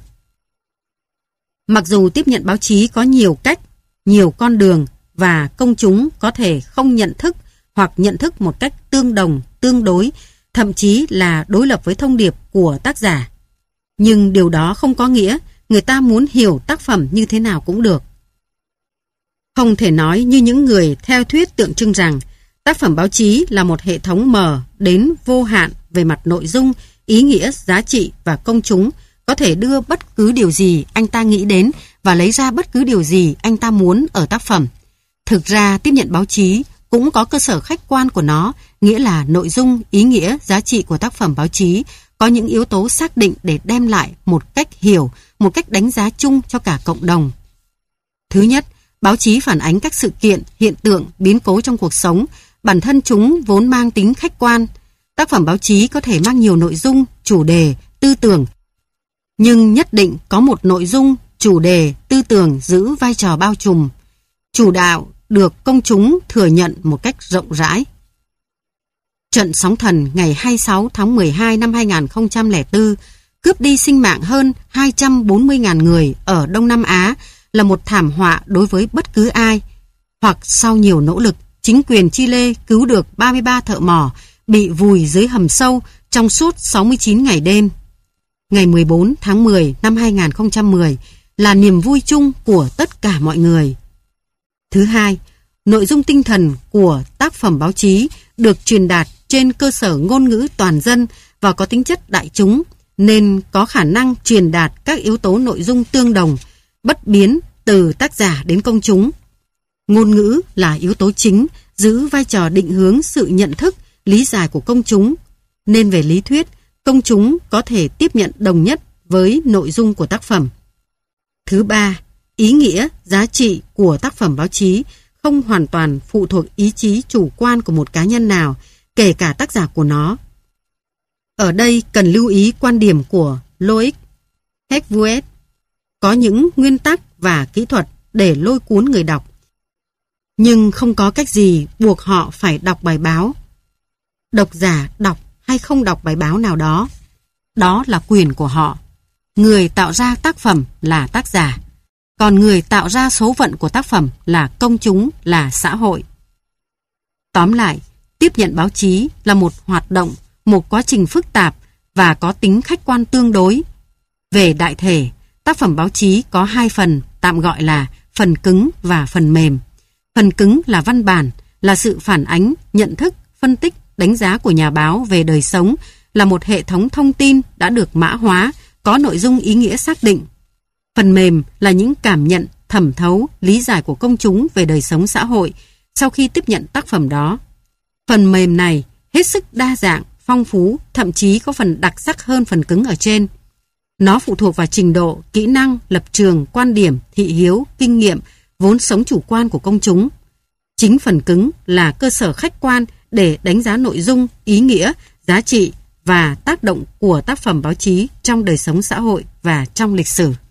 Mặc dù tiếp nhận báo chí có nhiều cách, nhiều con đường và công chúng có thể không nhận thức hoặc nhận thức một cách tương đồng, tương đối, thậm chí là đối lập với thông điệp của tác giả. Nhưng điều đó không có nghĩa người ta muốn hiểu tác phẩm như thế nào cũng được. Không thể nói như những người theo thuyết tượng trưng rằng tác phẩm báo chí là một hệ thống mở đến vô hạn về mặt nội dung, ý nghĩa, giá trị và công chúng có thể đưa bất cứ điều gì anh ta nghĩ đến và lấy ra bất cứ điều gì anh ta muốn ở tác phẩm. Thực ra tiếp nhận báo chí cũng có cơ sở khách quan của nó, nghĩa là nội dung, ý nghĩa, giá trị của tác phẩm báo chí có những yếu tố xác định để đem lại một cách hiểu, một cách đánh giá chung cho cả cộng đồng. Thứ nhất, báo chí phản ánh các sự kiện, hiện tượng, biến cố trong cuộc sống, bản thân chúng vốn mang tính khách quan. Tác phẩm báo chí có thể mang nhiều nội dung, chủ đề, tư tưởng, nhưng nhất định có một nội dung, chủ đề, tư tưởng giữ vai trò bao trùm, chủ đạo, được công chúng thừa nhận một cách rộng rãi. Trận sóng thần ngày 26 tháng 12 năm 2004 cướp đi sinh mạng hơn 240.000 người ở Đông Nam Á là một thảm họa đối với bất cứ ai. Hoặc sau nhiều nỗ lực, chính quyền Chile cứu được 33 thợ mỏ bị vùi dưới hầm sâu trong suốt 69 ngày đêm. Ngày 14 tháng 10 năm 2010 là niềm vui chung của tất cả mọi người. Thứ hai, nội dung tinh thần của tác phẩm báo chí được truyền đạt trên cơ sở ngôn ngữ toàn dân và có tính chất đại chúng, nên có khả năng truyền đạt các yếu tố nội dung tương đồng, bất biến từ tác giả đến công chúng. Ngôn ngữ là yếu tố chính, giữ vai trò định hướng sự nhận thức, lý giải của công chúng, nên về lý thuyết, công chúng có thể tiếp nhận đồng nhất với nội dung của tác phẩm. Thứ ba, ý nghĩa, giá trị của tác phẩm báo chí không hoàn toàn phụ thuộc ý chí chủ quan của một cá nhân nào, kể cả tác giả của nó. Ở đây cần lưu ý quan điểm của Loic Hercules. Có những nguyên tắc và kỹ thuật để lôi cuốn người đọc, nhưng không có cách gì buộc họ phải đọc bài báo. Độc giả đọc hay không đọc bài báo nào đó, đó là quyền của họ. Người tạo ra tác phẩm là tác giả, còn người tạo ra số phận của tác phẩm là công chúng, là xã hội. Tóm lại, tiếp nhận báo chí là một hoạt động, một quá trình phức tạp và có tính khách quan tương đối. Về đại thể, tác phẩm báo chí có hai phần, tạm gọi là phần cứng và phần mềm. Phần cứng là văn bản, là sự phản ánh, nhận thức, phân tích, đánh giá của nhà báo về đời sống, là một hệ thống thông tin đã được mã hóa, có nội dung ý nghĩa xác định. Phần mềm là những cảm nhận, thẩm thấu, lý giải của công chúng về đời sống xã hội sau khi tiếp nhận tác phẩm đó. Phần mềm này hết sức đa dạng, phong phú, thậm chí có phần đặc sắc hơn phần cứng ở trên. Nó phụ thuộc vào trình độ, kỹ năng, lập trường, quan điểm, thị hiếu, kinh nghiệm, vốn sống chủ quan của công chúng. Chính phần cứng là cơ sở khách quan để đánh giá nội dung, ý nghĩa, giá trị và tác động của tác phẩm báo chí trong đời sống xã hội và trong lịch sử.